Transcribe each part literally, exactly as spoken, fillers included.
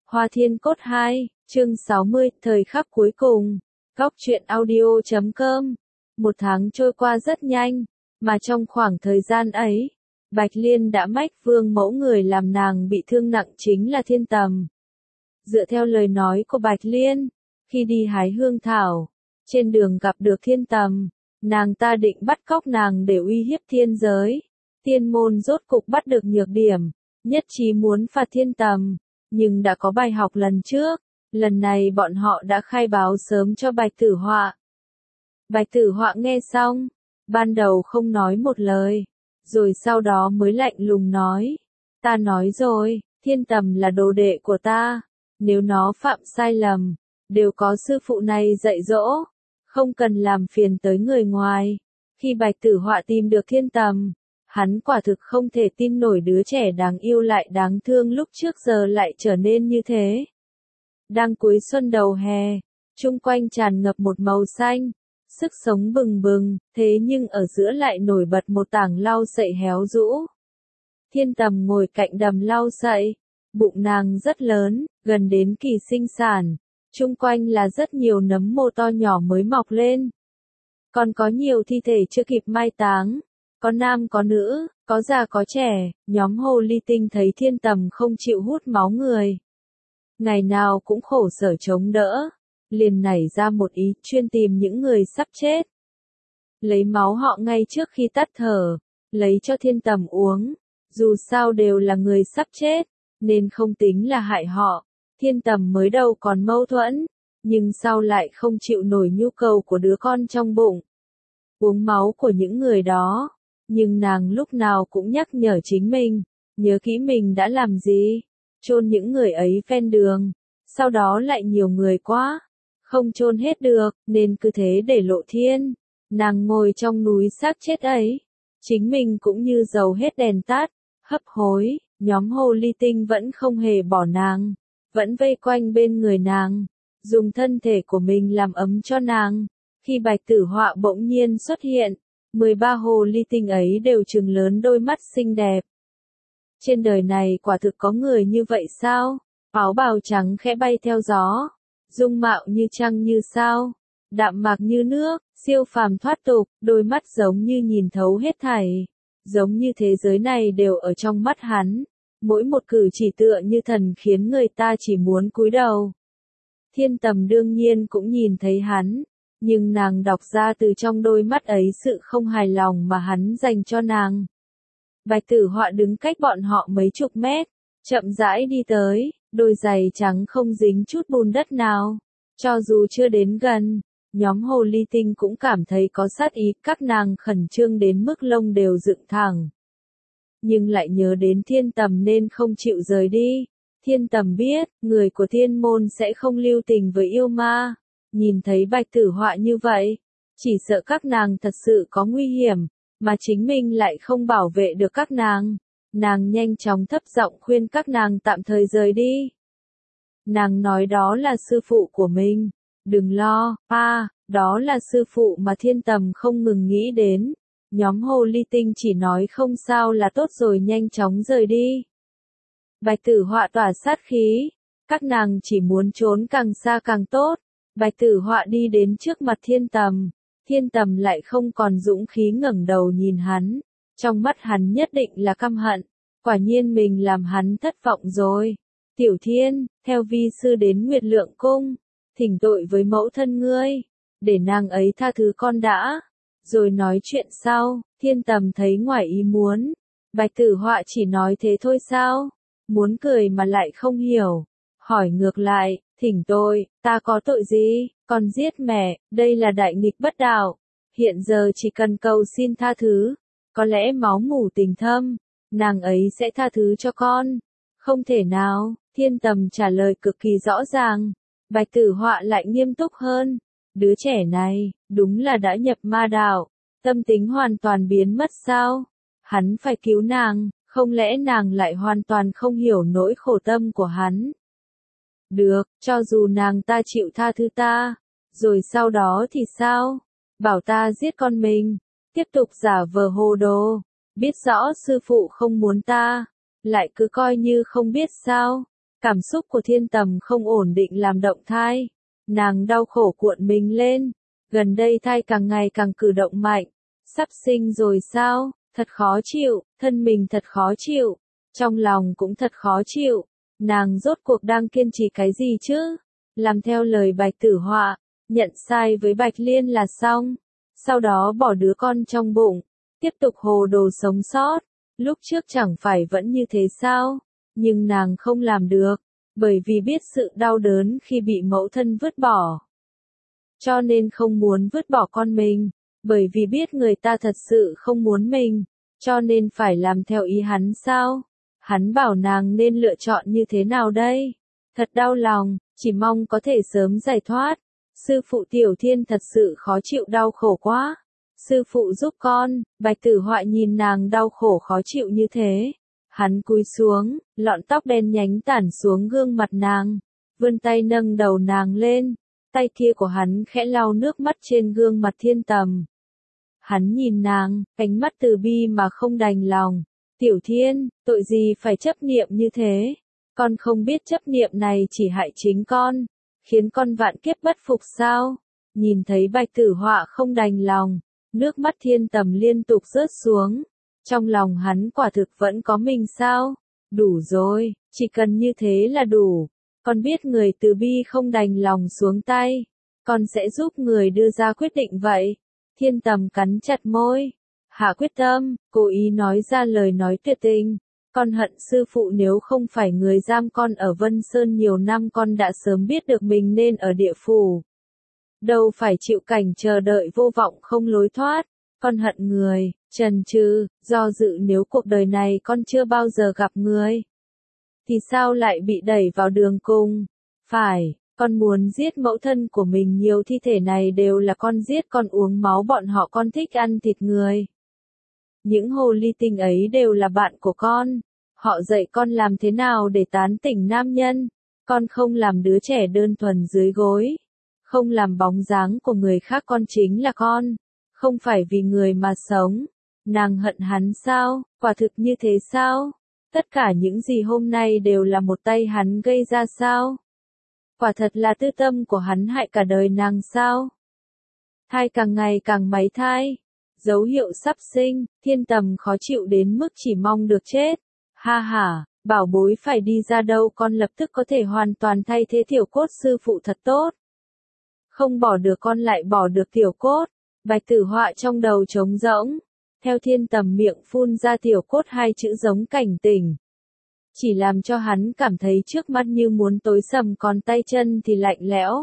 Hoa Thiên Cốt hai, chương sáu mươi, thời khắc cuối cùng. Góc truyện audio chấm com. Một tháng trôi qua rất nhanh, mà trong khoảng thời gian ấy, Bạch Liên đã mách Vương Mẫu người làm nàng bị thương nặng chính là Thiên Tầm. Dựa theo lời nói của Bạch Liên, khi đi hái hương thảo, trên đường gặp được Thiên Tầm, nàng ta định bắt cóc nàng để uy hiếp thiên giới. Tiên môn rốt cục bắt được nhược điểm, nhất trí muốn phạt Thiên Tầm, nhưng đã có bài học lần trước, lần này bọn họ đã khai báo sớm cho Bạch Tử Họa. Bạch Tử Họa nghe xong, ban đầu không nói một lời, rồi sau đó mới lạnh lùng nói, ta nói rồi, Thiên Tầm là đồ đệ của ta, nếu nó phạm sai lầm, đều có sư phụ này dạy dỗ, không cần làm phiền tới người ngoài. Khi Bạch Tử Họa tìm được Thiên Tầm, hắn quả thực không thể tin nổi đứa trẻ đáng yêu lại đáng thương lúc trước giờ lại trở nên như thế. Đang cuối xuân đầu hè, chung quanh tràn ngập một màu xanh, sức sống bừng bừng, thế nhưng ở giữa lại nổi bật một tảng lau sậy héo rũ. Thiên Tầm ngồi cạnh đầm lau sậy, bụng nàng rất lớn, gần đến kỳ sinh sản, chung quanh là rất nhiều nấm mồ to nhỏ mới mọc lên. Còn có nhiều thi thể chưa kịp mai táng. Có nam có nữ, có già có trẻ, nhóm hồ ly tinh thấy Thiên Tầm không chịu hút máu người. Ngày nào cũng khổ sở chống đỡ, liền nảy ra một ý chuyên tìm những người sắp chết. Lấy máu họ ngay trước khi tắt thở, lấy cho Thiên Tầm uống, dù sao đều là người sắp chết, nên không tính là hại họ. Thiên Tầm mới đầu còn mâu thuẫn, nhưng sau lại không chịu nổi nhu cầu của đứa con trong bụng. Uống máu của những người đó. Nhưng nàng lúc nào cũng nhắc nhở chính mình, nhớ kỹ mình đã làm gì, chôn những người ấy ven đường, sau đó lại nhiều người quá, không chôn hết được, nên cứ thế để lộ thiên. Nàng ngồi trong núi xác chết ấy, chính mình cũng như dầu hết đèn tắt, hấp hối, nhóm hồ ly tinh vẫn không hề bỏ nàng, vẫn vây quanh bên người nàng, dùng thân thể của mình làm ấm cho nàng. Khi Bạch Tử Họa bỗng nhiên xuất hiện, mười ba hồ ly tinh ấy đều trừng lớn đôi mắt xinh đẹp. Trên đời này quả thực có người như vậy sao? Áo bào trắng khẽ bay theo gió, dung mạo như trăng như sao, đạm mạc như nước, siêu phàm thoát tục, đôi mắt giống như nhìn thấu hết thảy, giống như thế giới này đều ở trong mắt hắn, mỗi một cử chỉ tựa như thần khiến người ta chỉ muốn cúi đầu. Thiên Tầm đương nhiên cũng nhìn thấy hắn. Nhưng nàng đọc ra từ trong đôi mắt ấy sự không hài lòng mà hắn dành cho nàng. Bạch Tử Họa đứng cách bọn họ mấy chục mét, chậm rãi đi tới, đôi giày trắng không dính chút bùn đất nào. Cho dù chưa đến gần, nhóm hồ ly tinh cũng cảm thấy có sát ý, các nàng khẩn trương đến mức lông đều dựng thẳng. Nhưng lại nhớ đến Thiên Tầm nên không chịu rời đi. Thiên Tầm biết, người của thiên môn sẽ không lưu tình với yêu ma. Nhìn thấy Bạch Tử Họa như vậy, chỉ sợ các nàng thật sự có nguy hiểm, mà chính mình lại không bảo vệ được các nàng. Nàng nhanh chóng thấp giọng khuyên các nàng tạm thời rời đi. Nàng nói đó là sư phụ của mình. Đừng lo, a, đó là sư phụ mà Thiên Tầm không ngừng nghĩ đến. Nhóm hồ ly tinh chỉ nói không sao là tốt rồi nhanh chóng rời đi. Bạch Tử Họa tỏa sát khí, các nàng chỉ muốn trốn càng xa càng tốt. Bạch Tử Họa đi đến trước mặt Thiên Tầm, Thiên Tầm lại không còn dũng khí ngẩng đầu nhìn hắn, trong mắt hắn nhất định là căm hận, quả nhiên mình làm hắn thất vọng rồi. Tiểu Thiên, theo vi sư đến Nguyệt Lượng Cung, thỉnh tội với mẫu thân ngươi, để nàng ấy tha thứ con đã, rồi nói chuyện sau. Thiên Tầm thấy ngoài ý muốn, Bạch Tử Họa chỉ nói thế thôi sao, muốn cười mà lại không hiểu, hỏi ngược lại. Thỉnh tội, ta có tội gì, con giết mẹ, đây là đại nghịch bất đạo, hiện giờ chỉ cần cầu xin tha thứ, có lẽ máu mủ tình thâm, nàng ấy sẽ tha thứ cho con. Không thể nào, Thiên Tầm trả lời cực kỳ rõ ràng. Bạch Tử Họa lại nghiêm túc hơn, đứa trẻ này, đúng là đã nhập ma đạo, tâm tính hoàn toàn biến mất sao, hắn phải cứu nàng, không lẽ nàng lại hoàn toàn không hiểu nỗi khổ tâm của hắn. Được, cho dù nàng ta chịu tha thứ ta, rồi sau đó thì sao? Bảo ta giết con mình, tiếp tục giả vờ hồ đồ, biết rõ sư phụ không muốn ta, lại cứ coi như không biết sao? Cảm xúc của Thiên Tầm không ổn định làm động thai. Nàng đau khổ cuộn mình lên. Gần đây thai càng ngày càng cử động mạnh. Sắp sinh rồi sao? Thật khó chịu, thân mình thật khó chịu. Trong lòng cũng thật khó chịu. Nàng rốt cuộc đang kiên trì cái gì chứ? Làm theo lời Bạch Tử Họa, nhận sai với Bạch Liên là xong. Sau đó bỏ đứa con trong bụng, tiếp tục hồ đồ sống sót. Lúc trước chẳng phải vẫn như thế sao? Nhưng nàng không làm được, bởi vì biết sự đau đớn khi bị mẫu thân vứt bỏ. Cho nên không muốn vứt bỏ con mình, bởi vì biết người ta thật sự không muốn mình, cho nên phải làm theo ý hắn sao? Hắn bảo nàng nên lựa chọn như thế nào đây? Thật đau lòng, chỉ mong có thể sớm giải thoát. Sư phụ Tiểu Thiên thật sự khó chịu đau khổ quá. Sư phụ giúp con. Bạch Tử Họa nhìn nàng đau khổ khó chịu như thế. Hắn cúi xuống, lọn tóc đen nhánh tản xuống gương mặt nàng. Vươn tay nâng đầu nàng lên. Tay kia của hắn khẽ lau nước mắt trên gương mặt Thiên Tầm. Hắn nhìn nàng, ánh mắt từ bi mà không đành lòng. Tiểu Thiên, tội gì phải chấp niệm như thế? Con không biết chấp niệm này chỉ hại chính con, khiến con vạn kiếp bất phục sao? Nhìn thấy Bạch Tử Họa không đành lòng, nước mắt Thiên Tầm liên tục rớt xuống. Trong lòng hắn quả thực vẫn có mình sao? Đủ rồi, chỉ cần như thế là đủ. Con biết người từ bi không đành lòng xuống tay, con sẽ giúp người đưa ra quyết định vậy. Thiên Tầm cắn chặt môi, hạ quyết tâm, cố ý nói ra lời nói tuyệt tình. Con hận sư phụ, nếu không phải người giam con ở Vân Sơn nhiều năm con đã sớm biết được mình nên ở địa phủ. Đâu phải chịu cảnh chờ đợi vô vọng không lối thoát. Con hận người, chần chừ, do dự nếu cuộc đời này con chưa bao giờ gặp người. Thì sao lại bị đẩy vào đường cùng? Phải, con muốn giết mẫu thân của mình, nhiều thi thể này đều là con giết, con uống máu bọn họ, con thích ăn thịt người. Những hồ ly tinh ấy đều là bạn của con. Họ dạy con làm thế nào để tán tỉnh nam nhân. Con không làm đứa trẻ đơn thuần dưới gối. Không làm bóng dáng của người khác, con chính là con. Không phải vì người mà sống. Nàng hận hắn sao? Quả thực như thế sao? Tất cả những gì hôm nay đều là một tay hắn gây ra sao? Quả thật là tư tâm của hắn hại cả đời nàng sao? Thai càng ngày càng máy thai. Dấu hiệu sắp sinh, Thiên Tầm khó chịu đến mức chỉ mong được chết. Ha ha, bảo bối phải đi ra đâu, con lập tức có thể hoàn toàn thay thế Tiểu Cốt, sư phụ thật tốt. Không bỏ được con lại bỏ được Tiểu Cốt. Bạch Tử Họa trong đầu trống rỗng. Theo Thiên Tầm miệng phun ra Tiểu Cốt hai chữ giống cảnh tỉnh. Chỉ làm cho hắn cảm thấy trước mắt như muốn tối sầm, còn tay chân thì lạnh lẽo.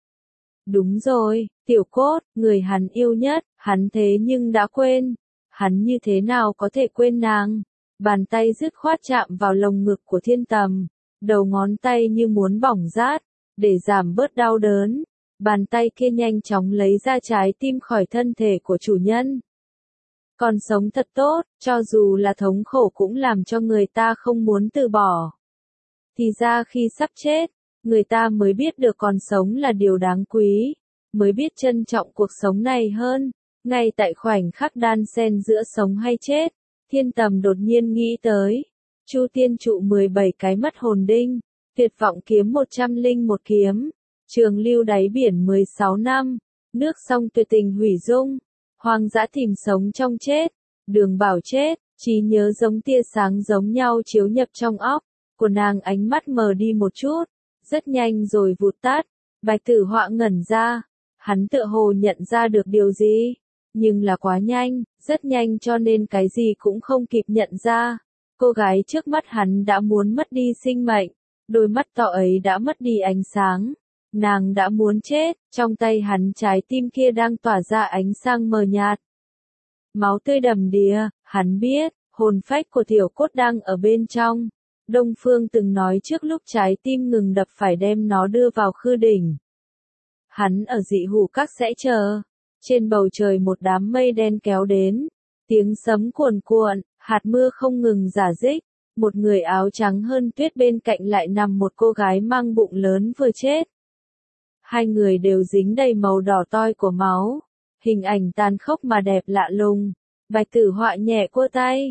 Đúng rồi, Tiểu Cốt, người hắn yêu nhất, hắn thế nhưng đã quên. Hắn như thế nào có thể quên nàng? Bàn tay dứt khoát chạm vào lồng ngực của Thiên Tầm. Đầu ngón tay như muốn bỏng rát. Để giảm bớt đau đớn, bàn tay kia nhanh chóng lấy ra trái tim khỏi thân thể của chủ nhân. Còn sống thật tốt, cho dù là thống khổ cũng làm cho người ta không muốn từ bỏ. Thì ra khi sắp chết, người ta mới biết được còn sống là điều đáng quý, mới biết trân trọng cuộc sống này hơn. Ngay tại khoảnh khắc đan xen giữa sống hay chết, Thiên Tầm đột nhiên nghĩ tới. Chu Tiên trụ mười bảy cái mất hồn đinh, tuyệt vọng kiếm một trăm linh một kiếm, trường lưu đáy biển mười sáu năm, nước sông tuyệt tình hủy dung, hoang dã tìm sống trong chết, đường bảo chết, trí nhớ giống tia sáng giống nhau chiếu nhập trong óc của nàng, ánh mắt mờ đi một chút, rất nhanh rồi vụt tắt. Bạch Tử Họa ngẩn ra, hắn tựa hồ nhận ra được điều gì, nhưng là quá nhanh, rất nhanh cho nên cái gì cũng không kịp nhận ra. Cô gái trước mắt hắn đã muốn mất đi sinh mệnh, đôi mắt to ấy đã mất đi ánh sáng, nàng đã muốn chết, trong tay hắn trái tim kia đang tỏa ra ánh sáng mờ nhạt. Máu tươi đầm đìa, hắn biết, hồn phách của Tiểu Cốt đang ở bên trong. Đông Phương từng nói trước lúc trái tim ngừng đập phải đem nó đưa vào khư đỉnh. Hắn ở Dị Hủ Các sẽ chờ. Trên bầu trời một đám mây đen kéo đến, tiếng sấm cuồn cuộn, hạt mưa không ngừng rả rích. Một người áo trắng hơn tuyết bên cạnh lại nằm một cô gái mang bụng lớn vừa chết. Hai người đều dính đầy màu đỏ toi của máu. Hình ảnh tàn khốc mà đẹp lạ lùng. Bạch Tử Họa nhẹ cua tay.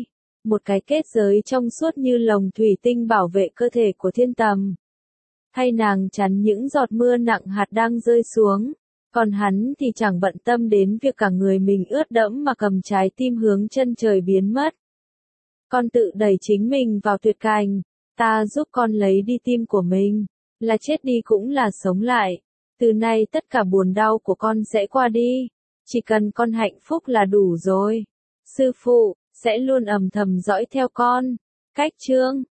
một cái kết giới trong suốt như lồng thủy tinh bảo vệ cơ thể của thiên tầm. Thay nàng chắn những giọt mưa nặng hạt đang rơi xuống, còn hắn thì chẳng bận tâm đến việc cả người mình ướt đẫm mà cầm trái tim hướng chân trời biến mất. Con tự đẩy chính mình vào tuyệt cảnh, ta giúp con lấy đi tim của mình, là chết đi cũng là sống lại. Từ nay tất cả buồn đau của con sẽ qua đi, chỉ cần con hạnh phúc là đủ rồi. Sư phụ sẽ luôn âm thầm dõi theo con. Cách chương